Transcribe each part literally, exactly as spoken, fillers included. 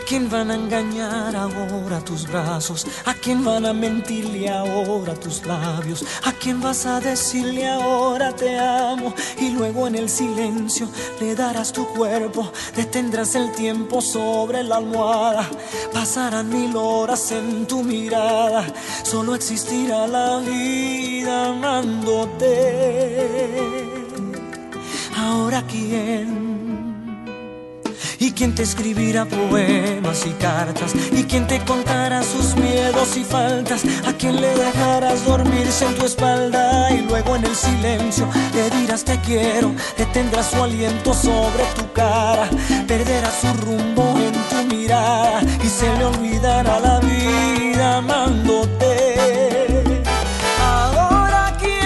quién van a engañar ahora tus brazos? ¿A quién van a mentirle ahora tus labios? ¿A quién vas a decirle ahora te amo? Y luego en el silencio le darás tu cuerpo, detendrás el tiempo sobre la almohada. Pasarán mil horas en tu mirada, solo existirá la vida amándote. Ahora quién, y quién te escribirá poemas y cartas, y quién te contará sus miedos y faltas, a quién le dejarás dormirse en tu espalda y luego en el silencio le dirás te quiero, detendrás su aliento sobre tu cara, perderás su rumbo en tu mirada y se le olvidará la vida amándote. Ahora quién,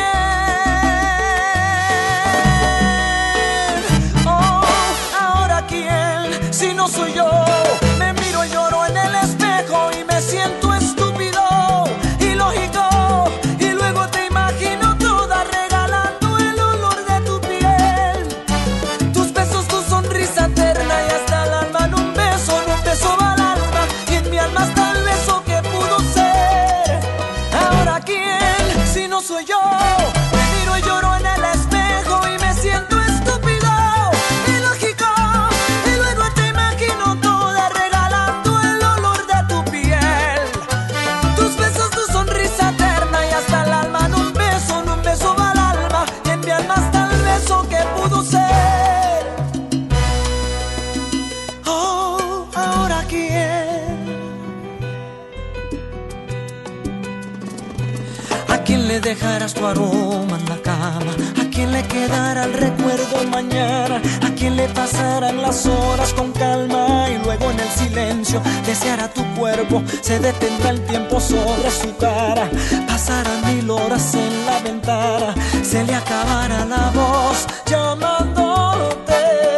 oh, ahora quién, si no soy yo. Me miro y lloro en el espejo y me siento estúpido, ilógico, y luego te imagino toda regalando el olor de tu piel, tus besos, tu sonrisa eterna y hasta el alma en un beso, en un beso va al alma y en mi alma está el beso que pudo ser. Ahora quién, si no soy yo. Me miro y lloro en el espejo y me siento estúpido, ilógico, y luego te imagino toda regalando el olor de tu piel, tus besos, tu sonrisa eterna y hasta el alma en un beso, en un beso va al alma y en mi alma está el beso que pudo ser. Oh, ahora quién, ¿a quién le dejarás tu aroma en la cama? ¿A quién le quedará el recuerdo mañana? ¿A quién le pasarán las horas con calma? Y luego en el silencio deseará tu cuerpo, se detendrá el tiempo sobre su cara. Pasarán mil horas en la ventana, se le acabará la voz llamándote.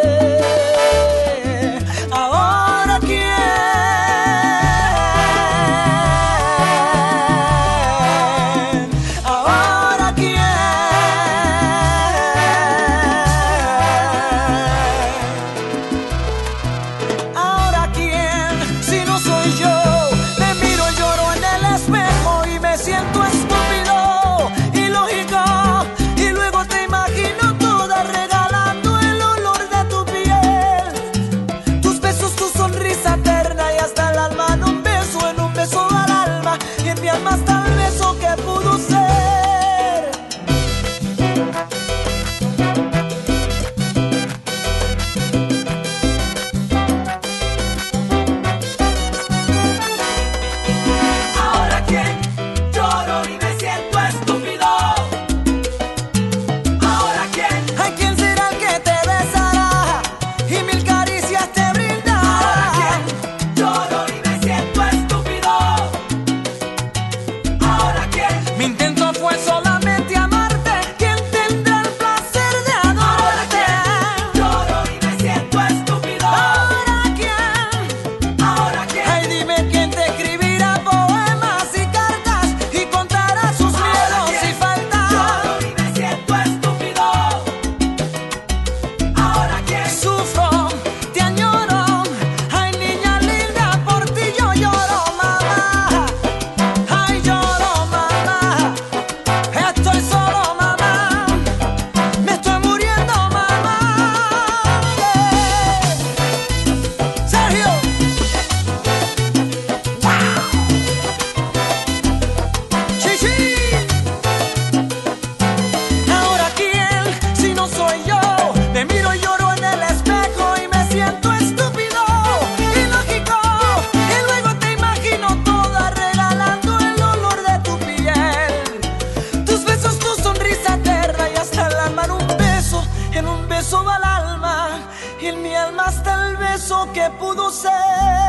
Ahora quién, ahora quién, ahora quién, si no soy yo. Me miro y lloro en el espejo y me siento estúpido, ilógico, y luego te imagino toda regalando el olor de tu piel, tus besos, tu sonrisa eterna y hasta el alma en un beso, en un beso al alma y en mi alma está el beso que pudo ser. Ahora quién, lloro y me siento estúpido. Ahora quién, ¿a quién será el que te besará y mil caricias te brindará? Ahora quién, lloro y me siento estúpido. Ahora quién, mi intento fue solamente amarte. ¿Quién tendrá el placer de adorarte? Ahora quién, lloro y me siento estúpido. Ahora quién, ahora quién, ay dime quién te escribirá poemas y cartas y contará sus miedos y faltas. Lloro y me siento estúpido. Ahora quién, sufro, te añoro, ay niña linda, por ti yo lloro, mamá. Ay lloro, mamá, estoy solo, mamá, me estoy muriendo, mamá. Sergio, chichi. Ahora quién, si no soy yo. Me miro y lloro en el espejo y me siento estúpido, ilógico, y luego te imagino toda regalando el olor de tu piel, tus besos, tu sonrisa eterna y hasta el alma en un beso, en un beso va al alma y en mi alma está el beso que pudo ser.